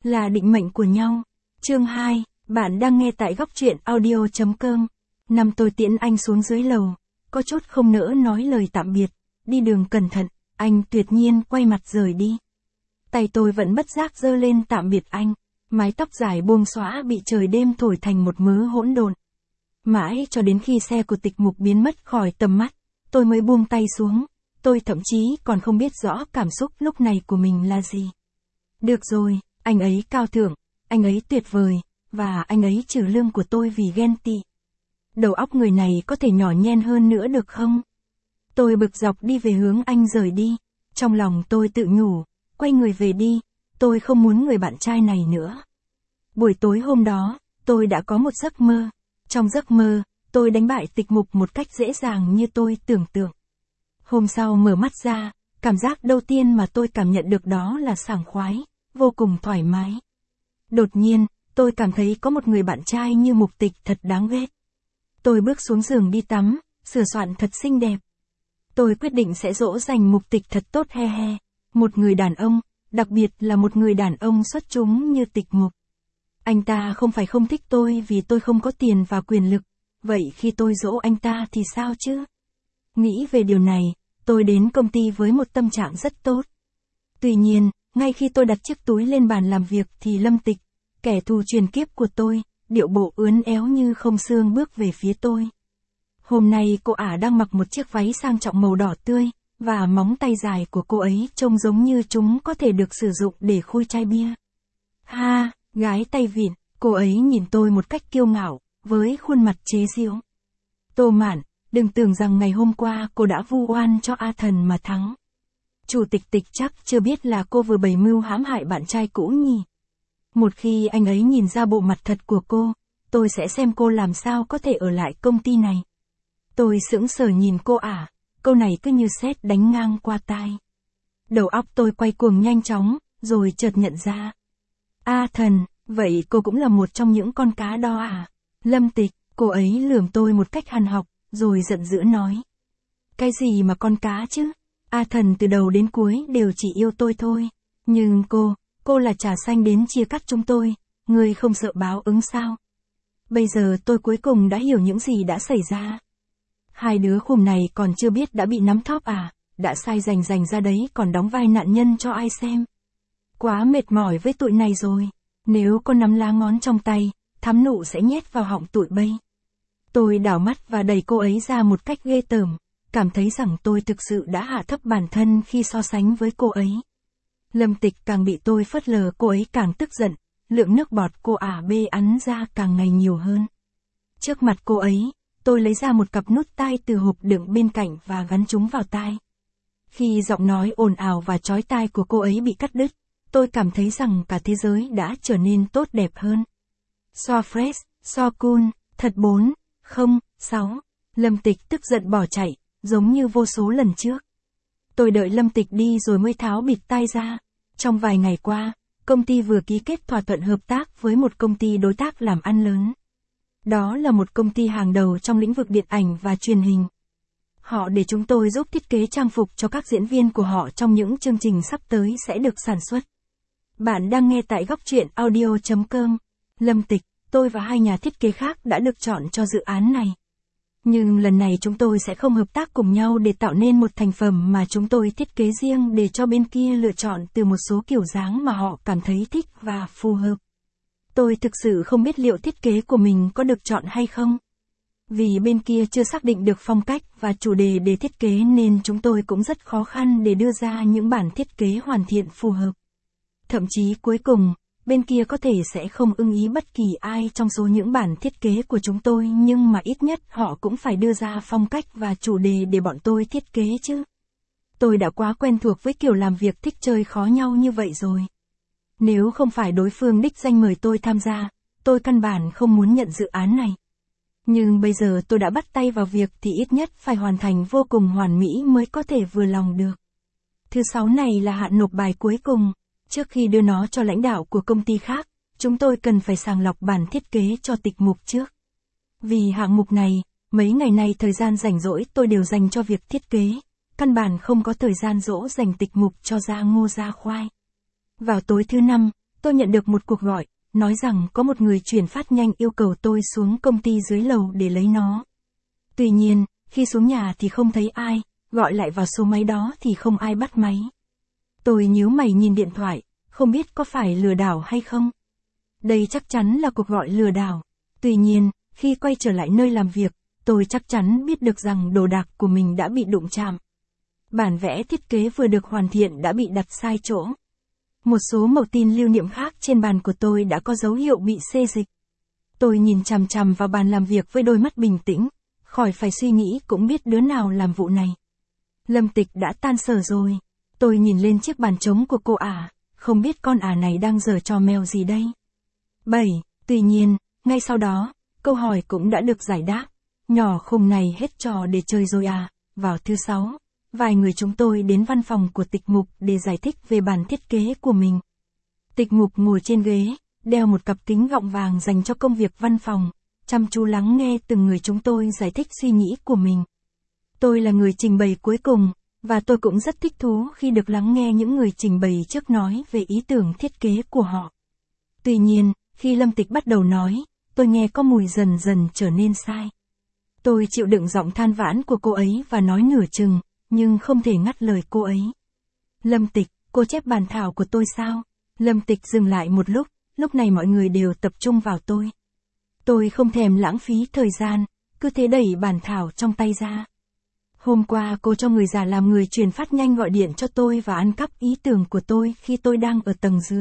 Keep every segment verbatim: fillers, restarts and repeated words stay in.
là định mệnh của nhau. Chương hai, bạn đang nghe tại góc truyện audio chấm com. Năm tôi tiễn anh xuống dưới lầu, có chút không nỡ nói lời tạm biệt, đi đường cẩn thận, anh tuyệt nhiên quay mặt rời đi. Tay tôi vẫn bất giác giơ lên tạm biệt anh, mái tóc dài buông xõa bị trời đêm thổi thành một mớ hỗn độn. Mãi cho đến khi xe của Tịch Mục biến mất khỏi tầm mắt, tôi mới buông tay xuống, tôi thậm chí còn không biết rõ cảm xúc lúc này của mình là gì. Được rồi, anh ấy cao thượng, anh ấy tuyệt vời, và anh ấy trừ lương của tôi vì ghen tị. Đầu óc người này có thể nhỏ nhen hơn nữa được không? Tôi bực dọc đi về hướng anh rời đi, trong lòng tôi tự nhủ, quay người về đi, tôi không muốn người bạn trai này nữa. Buổi tối hôm đó, tôi đã có một giấc mơ. Trong giấc mơ, tôi đánh bại Tịch Mục một cách dễ dàng như tôi tưởng tượng. Hôm sau mở mắt ra, cảm giác đầu tiên mà tôi cảm nhận được đó là sảng khoái, vô cùng thoải mái. Đột nhiên, tôi cảm thấy có một người bạn trai như Mục Tịch thật đáng ghét. Tôi bước xuống giường đi tắm, sửa soạn thật xinh đẹp. Tôi quyết định sẽ dỗ dành Mục Tịch thật tốt he he. Một người đàn ông, đặc biệt là một người đàn ông xuất chúng như Tịch Mục. Anh ta không phải không thích tôi vì tôi không có tiền và quyền lực, vậy khi tôi dỗ anh ta thì sao chứ? Nghĩ về điều này, tôi đến công ty với một tâm trạng rất tốt. Tuy nhiên, ngay khi tôi đặt chiếc túi lên bàn làm việc thì Lâm Tịch, kẻ thù truyền kiếp của tôi, điệu bộ ướn éo như không xương bước về phía tôi. Hôm nay cô ả đang mặc một chiếc váy sang trọng màu đỏ tươi, và móng tay dài của cô ấy trông giống như chúng có thể được sử dụng để khui chai bia. Ha, gái tay vịn, cô ấy nhìn tôi một cách kiêu ngạo, với khuôn mặt chế giễu. Tô Mạn, đừng tưởng rằng ngày hôm qua cô đã vu oan cho A Thần mà thắng. Chủ tịch Tịch chắc chưa biết là cô vừa bày mưu hãm hại bạn trai cũ nhỉ. Một khi anh ấy nhìn ra bộ mặt thật của cô, tôi sẽ xem cô làm sao có thể ở lại công ty này. Tôi sững sờ nhìn cô ả, câu này cứ như sét đánh ngang qua tai. Đầu óc tôi quay cuồng nhanh chóng, rồi chợt nhận ra. A Thần, vậy cô cũng là một trong những con cá đó à? Lâm Tịch, cô ấy lườm tôi một cách hằn học, rồi giận dữ nói. Cái gì mà con cá chứ? A Thần từ đầu đến cuối đều chỉ yêu tôi thôi. Nhưng cô, cô là trà xanh đến chia cắt chúng tôi, người không sợ báo ứng sao? Bây giờ tôi cuối cùng đã hiểu những gì đã xảy ra. Hai đứa khùng này còn chưa biết đã bị nắm thóp à, đã sai rành rành ra đấy còn đóng vai nạn nhân cho ai xem. Quá mệt mỏi với tụi này rồi, nếu có nắm lá ngón trong tay, thắm nụ sẽ nhét vào họng tụi bây. Tôi đảo mắt và đẩy cô ấy ra một cách ghê tởm, cảm thấy rằng tôi thực sự đã hạ thấp bản thân khi so sánh với cô ấy. Lâm Tịch càng bị tôi phớt lờ cô ấy càng tức giận, lượng nước bọt cô ả bê ắn ra càng ngày nhiều hơn. Trước mặt cô ấy, tôi lấy ra một cặp nút tai từ hộp đựng bên cạnh và gắn chúng vào tai. Khi giọng nói ồn ào và chói tai của cô ấy bị cắt đứt, tôi cảm thấy rằng cả thế giới đã trở nên tốt đẹp hơn. So fresh, so cool, thật bốn, không, sáu. Lâm Tịch tức giận bỏ chạy, giống như vô số lần trước. Tôi đợi Lâm Tịch đi rồi mới tháo bịt tai ra. Trong vài ngày qua, công ty vừa ký kết thỏa thuận hợp tác với một công ty đối tác làm ăn lớn. Đó là một công ty hàng đầu trong lĩnh vực điện ảnh và truyền hình. Họ để chúng tôi giúp thiết kế trang phục cho các diễn viên của họ trong những chương trình sắp tới sẽ được sản xuất. Bạn đang nghe tại góc truyện audio chấm com. Lâm Tịch, tôi và hai nhà thiết kế khác đã được chọn cho dự án này. Nhưng lần này chúng tôi sẽ không hợp tác cùng nhau để tạo nên một thành phẩm mà chúng tôi thiết kế riêng để cho bên kia lựa chọn từ một số kiểu dáng mà họ cảm thấy thích và phù hợp. Tôi thực sự không biết liệu thiết kế của mình có được chọn hay không. Vì bên kia chưa xác định được phong cách và chủ đề để thiết kế nên chúng tôi cũng rất khó khăn để đưa ra những bản thiết kế hoàn thiện phù hợp. Thậm chí cuối cùng, bên kia có thể sẽ không ưng ý bất kỳ ai trong số những bản thiết kế của chúng tôi nhưng mà ít nhất họ cũng phải đưa ra phong cách và chủ đề để bọn tôi thiết kế chứ. Tôi đã quá quen thuộc với kiểu làm việc thích chơi khó nhau như vậy rồi. Nếu không phải đối phương đích danh mời tôi tham gia, tôi căn bản không muốn nhận dự án này. Nhưng bây giờ tôi đã bắt tay vào việc thì ít nhất phải hoàn thành vô cùng hoàn mỹ mới có thể vừa lòng được. Thứ sáu này là hạn nộp bài cuối cùng. Trước khi đưa nó cho lãnh đạo của công ty khác, chúng tôi cần phải sàng lọc bản thiết kế cho Tịch Mục trước. Vì hạng mục này, mấy ngày nay thời gian rảnh rỗi tôi đều dành cho việc thiết kế, căn bản không có thời gian dỗ dành Tịch Mục cho ra ngô ra khoai. Vào tối thứ năm, tôi nhận được một cuộc gọi, nói rằng có một người chuyển phát nhanh yêu cầu tôi xuống công ty dưới lầu để lấy nó. Tuy nhiên, khi xuống nhà thì không thấy ai, gọi lại vào số máy đó thì không ai bắt máy. Tôi nhíu mày nhìn điện thoại, không biết có phải lừa đảo hay không. Đây chắc chắn là cuộc gọi lừa đảo. Tuy nhiên, khi quay trở lại nơi làm việc, tôi chắc chắn biết được rằng đồ đạc của mình đã bị đụng chạm. Bản vẽ thiết kế vừa được hoàn thiện đã bị đặt sai chỗ. Một số mẩu tin lưu niệm khác trên bàn của tôi đã có dấu hiệu bị xê dịch. Tôi nhìn chằm chằm vào bàn làm việc với đôi mắt bình tĩnh, khỏi phải suy nghĩ cũng biết đứa nào làm vụ này. Lâm Tịch đã tan sở rồi. Tôi nhìn lên chiếc bàn trống của cô ả, không biết con ả này đang giở trò mèo gì đây. bảy. Tuy nhiên, ngay sau đó, câu hỏi cũng đã được giải đáp. Nhỏ khùng này hết trò để chơi rồi à. Vào thứ sáu, vài người chúng tôi đến văn phòng của Tịch Mục để giải thích về bản thiết kế của mình. Tịch Mục ngồi trên ghế, đeo một cặp kính gọng vàng dành cho công việc văn phòng, chăm chú lắng nghe từng người chúng tôi giải thích suy nghĩ của mình. Tôi là người trình bày cuối cùng, và tôi cũng rất thích thú khi được lắng nghe những người trình bày trước nói về ý tưởng thiết kế của họ. Tuy nhiên, khi Lâm Tịch bắt đầu nói, tôi nghe có mùi dần dần trở nên sai. Tôi chịu đựng giọng than vãn của cô ấy và nói nửa chừng, nhưng không thể ngắt lời cô ấy. Lâm Tịch, cô chép bản thảo của tôi sao? Lâm Tịch dừng lại một lúc, lúc này mọi người đều tập trung vào tôi. Tôi không thèm lãng phí thời gian, cứ thế đẩy bản thảo trong tay ra. Hôm qua cô cho người già làm người truyền phát nhanh gọi điện cho tôi và ăn cắp ý tưởng của tôi khi tôi đang ở tầng dưới.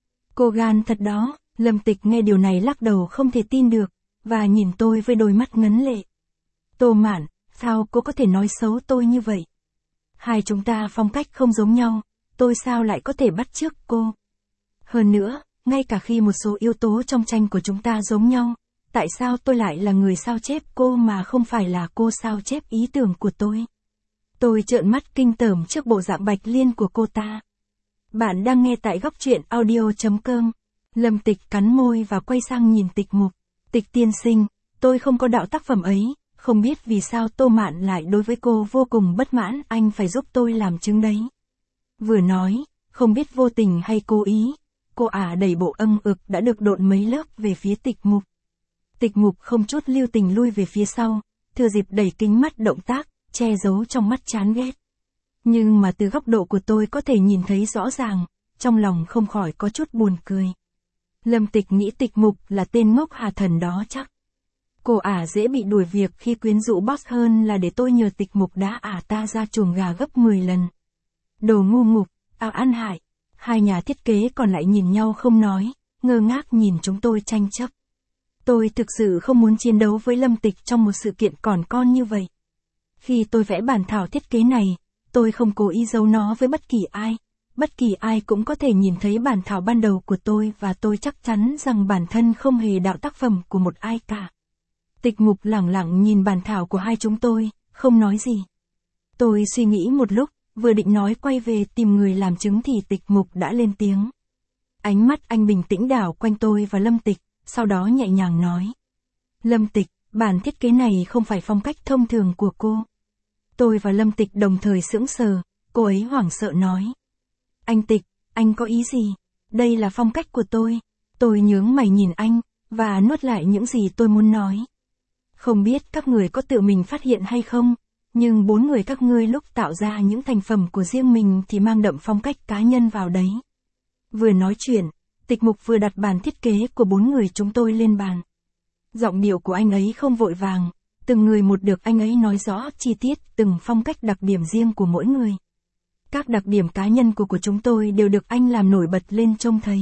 Cô gan thật đó. Lâm Tịch nghe điều này lắc đầu không thể tin được, và nhìn tôi với đôi mắt ngấn lệ. Tô Mạn, sao cô có thể nói xấu tôi như vậy? Hai chúng ta phong cách không giống nhau, tôi sao lại có thể bắt chước cô? Hơn nữa, ngay cả khi một số yếu tố trong tranh của chúng ta giống nhau, tại sao tôi lại là người sao chép cô mà không phải là cô sao chép ý tưởng của tôi? Tôi trợn mắt kinh tởm trước bộ dạng bạch liên của cô ta. Bạn đang nghe tại góc truyện audio chấm com. Lâm Tịch cắn môi và quay sang nhìn Tịch Mục. Tịch tiên sinh, tôi không có đạo tác phẩm ấy, không biết vì sao Tô Mạn lại đối với cô vô cùng bất mãn, anh phải giúp tôi làm chứng đấy. Vừa nói, không biết vô tình hay cố ý, cô ả đẩy bộ âm ực đã được độn mấy lớp về phía Tịch Mục. Tịch Mục không chút lưu tình lui về phía sau, thừa dịp đẩy kính mắt động tác, che giấu trong mắt chán ghét. Nhưng mà từ góc độ của tôi có thể nhìn thấy rõ ràng, trong lòng không khỏi có chút buồn cười. Lâm Tịch nghĩ Tịch Mục là tên ngốc hà thần đó chắc. Cô ả dễ bị đuổi việc khi quyến rũ boss hơn là để tôi nhờ Tịch Mục đá ả ta ra chuồng gà gấp mười lần. Đồ ngu ngục, ảo ăn hại. Hai nhà thiết kế còn lại nhìn nhau không nói, ngơ ngác nhìn chúng tôi tranh chấp. Tôi thực sự không muốn chiến đấu với Lâm Tịch trong một sự kiện còn con như vậy. Khi tôi vẽ bản thảo thiết kế này, tôi không cố ý giấu nó với bất kỳ ai. Bất kỳ ai cũng có thể nhìn thấy bản thảo ban đầu của tôi và tôi chắc chắn rằng bản thân không hề đạo tác phẩm của một ai cả. Tịch Mục lẳng lặng nhìn bản thảo của hai chúng tôi, không nói gì. Tôi suy nghĩ một lúc, vừa định nói quay về tìm người làm chứng thì Tịch Mục đã lên tiếng. Ánh mắt anh bình tĩnh đảo quanh tôi và Lâm Tịch, sau đó nhẹ nhàng nói. Lâm Tịch, bản thiết kế này không phải phong cách thông thường của cô. Tôi và Lâm Tịch đồng thời sững sờ, cô ấy hoảng sợ nói. Anh Tịch, anh có ý gì? Đây là phong cách của tôi. Tôi nhướng mày nhìn anh, và nuốt lại những gì tôi muốn nói. Không biết các người có tự mình phát hiện hay không, nhưng bốn người các ngươi lúc tạo ra những thành phẩm của riêng mình thì mang đậm phong cách cá nhân vào đấy. Vừa nói chuyện, Tịch Mục vừa đặt bản thiết kế của bốn người chúng tôi lên bàn. Giọng điệu của anh ấy không vội vàng, từng người một được anh ấy nói rõ chi tiết từng phong cách đặc điểm riêng của mỗi người. Các đặc điểm cá nhân của của chúng tôi đều được anh làm nổi bật lên trông thấy.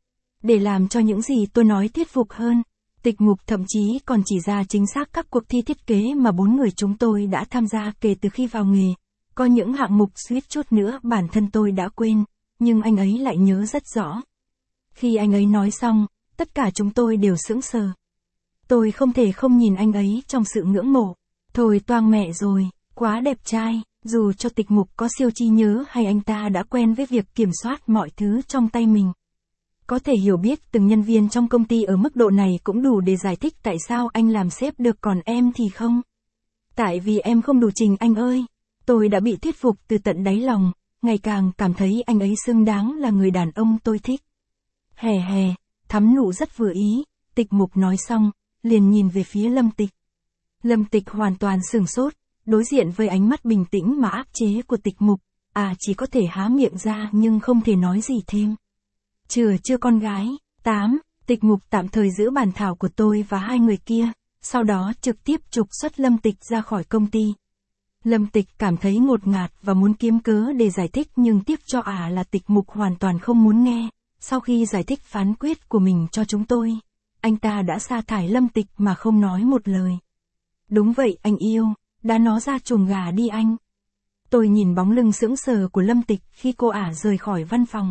Để làm cho những gì tôi nói thuyết phục hơn, Tịch Mục thậm chí còn chỉ ra chính xác các cuộc thi thiết kế mà bốn người chúng tôi đã tham gia kể từ khi vào nghề. Có những hạng mục suýt chút nữa bản thân tôi đã quên, nhưng anh ấy lại nhớ rất rõ. Khi anh ấy nói xong, tất cả chúng tôi đều sững sờ. Tôi không thể không nhìn anh ấy trong sự ngưỡng mộ. Thôi toang mẹ rồi, quá đẹp trai, dù cho Tịch Mục có siêu trí nhớ hay anh ta đã quen với việc kiểm soát mọi thứ trong tay mình. Có thể hiểu biết từng nhân viên trong công ty ở mức độ này cũng đủ để giải thích tại sao anh làm sếp được còn em thì không. Tại vì em không đủ trình anh ơi. Tôi đã bị thuyết phục từ tận đáy lòng, ngày càng cảm thấy anh ấy xứng đáng là người đàn ông tôi thích. Hè hè, Thắm nụ rất vừa ý, Tịch Mục nói xong, liền nhìn về phía Lâm Tịch. Lâm Tịch hoàn toàn sửng sốt, đối diện với ánh mắt bình tĩnh mà áp chế của Tịch Mục, à chỉ có thể há miệng ra nhưng không thể nói gì thêm. Chừa chưa con gái. Tám, Tịch Mục tạm thời giữ bàn thảo của tôi và hai người kia, sau đó trực tiếp trục xuất Lâm Tịch ra khỏi công ty. Lâm Tịch cảm thấy ngột ngạt và muốn kiếm cớ để giải thích nhưng tiếc cho ả là Tịch Mục hoàn toàn không muốn nghe. Sau khi giải thích phán quyết của mình cho chúng tôi, anh ta đã sa thải Lâm Tịch mà không nói một lời. Đúng vậy anh yêu, đã nó ra chuồng gà đi anh. Tôi nhìn bóng lưng sững sờ của Lâm Tịch khi cô ả rời khỏi văn phòng.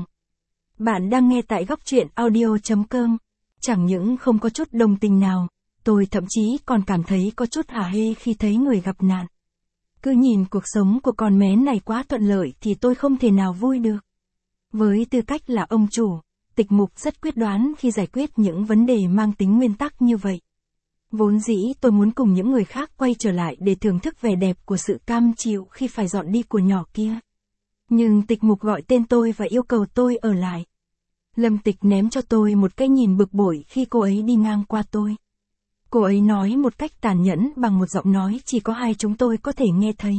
Bạn đang nghe tại góc truyện audio chấm com. Chẳng những không có chút đồng tình nào, tôi thậm chí còn cảm thấy có chút hả hê khi thấy người gặp nạn. Cứ nhìn cuộc sống của con bé này quá thuận lợi thì tôi không thể nào vui được. Với tư cách là ông chủ, Tịch Mục rất quyết đoán khi giải quyết những vấn đề mang tính nguyên tắc như vậy. Vốn dĩ tôi muốn cùng những người khác quay trở lại để thưởng thức vẻ đẹp của sự cam chịu khi phải dọn đi của nhỏ kia. Nhưng Tịch Mục gọi tên tôi và yêu cầu tôi ở lại. Lâm Tịch ném cho tôi một cái nhìn bực bội khi cô ấy đi ngang qua tôi. Cô ấy nói một cách tàn nhẫn bằng một giọng nói chỉ có hai chúng tôi có thể nghe thấy.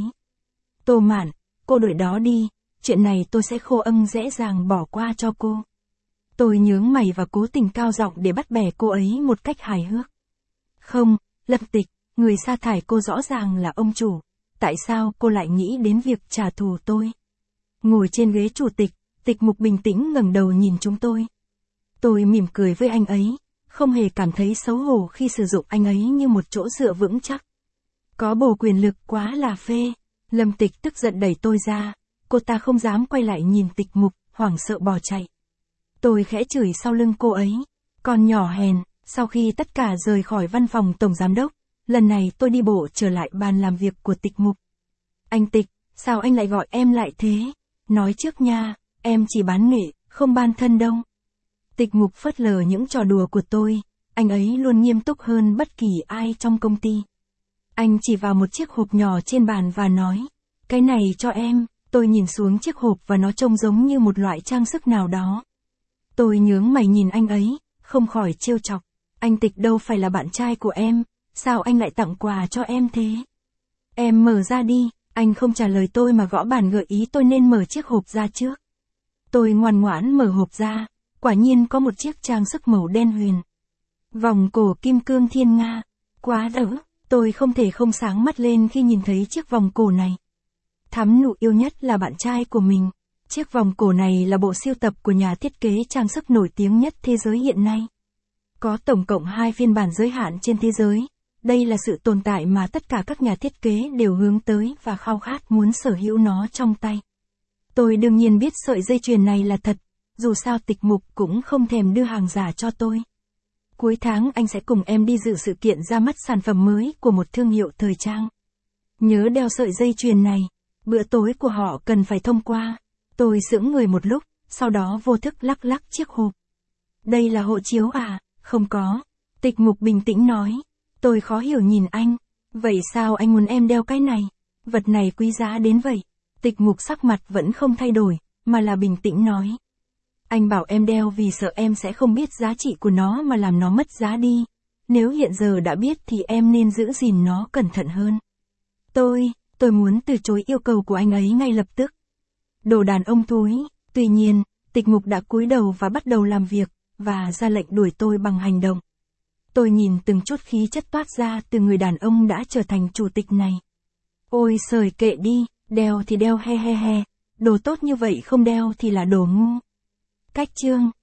Tô Mạn, cô đuổi đó đi, chuyện này tôi sẽ khô âng dễ dàng bỏ qua cho cô. Tôi nhướng mày và cố tình cao giọng để bắt bẻ cô ấy một cách hài hước. Không, Lâm Tịch, người sa thải cô rõ ràng là ông chủ, tại sao cô lại nghĩ đến việc trả thù tôi? Ngồi trên ghế chủ tịch, Tịch Mục bình tĩnh ngẩng đầu nhìn chúng tôi. Tôi mỉm cười với anh ấy, không hề cảm thấy xấu hổ khi sử dụng anh ấy như một chỗ dựa vững chắc. Có bồ quyền lực quá là phê. Lâm Tịch tức giận đẩy tôi ra, cô ta không dám quay lại nhìn Tịch Mục, hoảng sợ bỏ chạy. Tôi khẽ chửi sau lưng cô ấy, con nhỏ hèn. Sau khi tất cả rời khỏi văn phòng tổng giám đốc, lần này tôi đi bộ trở lại bàn làm việc của Tịch Mục. Anh Tịch, sao anh lại gọi em lại thế? Nói trước nha, em chỉ bán nghệ, không ban thân đâu. Tịch Mục phớt lờ những trò đùa của tôi, anh ấy luôn nghiêm túc hơn bất kỳ ai trong công ty. Anh chỉ vào một chiếc hộp nhỏ trên bàn và nói, cái này cho em. Tôi nhìn xuống chiếc hộp và nó trông giống như một loại trang sức nào đó. Tôi nhướng mày nhìn anh ấy, không khỏi trêu chọc. Anh Tịch đâu phải là bạn trai của em, sao anh lại tặng quà cho em thế? Em mở ra đi, anh không trả lời tôi mà gõ bàn gợi ý tôi nên mở chiếc hộp ra trước. Tôi ngoan ngoãn mở hộp ra, quả nhiên có một chiếc trang sức màu đen huyền. Vòng cổ kim cương thiên nga, quá đỡ, tôi không thể không sáng mắt lên khi nhìn thấy chiếc vòng cổ này. Thắm nụ yêu nhất là bạn trai của mình. Chiếc vòng cổ này là bộ sưu tập của nhà thiết kế trang sức nổi tiếng nhất thế giới hiện nay. Có tổng cộng hai phiên bản giới hạn trên thế giới. Đây là sự tồn tại mà tất cả các nhà thiết kế đều hướng tới và khao khát muốn sở hữu nó trong tay. Tôi đương nhiên biết sợi dây chuyền này là thật, dù sao Tịch Mục cũng không thèm đưa hàng giả cho tôi. Cuối tháng anh sẽ cùng em đi dự sự kiện ra mắt sản phẩm mới của một thương hiệu thời trang. Nhớ đeo sợi dây chuyền này, bữa tối của họ cần phải thông qua. Tôi sững người một lúc, sau đó vô thức lắc lắc chiếc hộp. Đây là hộ chiếu à? Không có. Tịch Mục bình tĩnh nói. Tôi khó hiểu nhìn anh. Vậy sao anh muốn em đeo cái này? Vật này quý giá đến vậy. Tịch Mục sắc mặt vẫn không thay đổi, mà là bình tĩnh nói. Anh bảo em đeo vì sợ em sẽ không biết giá trị của nó mà làm nó mất giá đi. Nếu hiện giờ đã biết thì em nên giữ gìn nó cẩn thận hơn. Tôi, tôi muốn từ chối yêu cầu của anh ấy ngay lập tức. Đồ đàn ông thúi. Tuy nhiên, Tịch Mục đã cúi đầu và bắt đầu làm việc, và ra lệnh đuổi tôi bằng hành động. Tôi nhìn từng chút khí chất toát ra từ người đàn ông đã trở thành chủ tịch này. Ôi sời kệ đi, đeo thì đeo he he he, đồ tốt như vậy không đeo thì là đồ ngu. Cách chương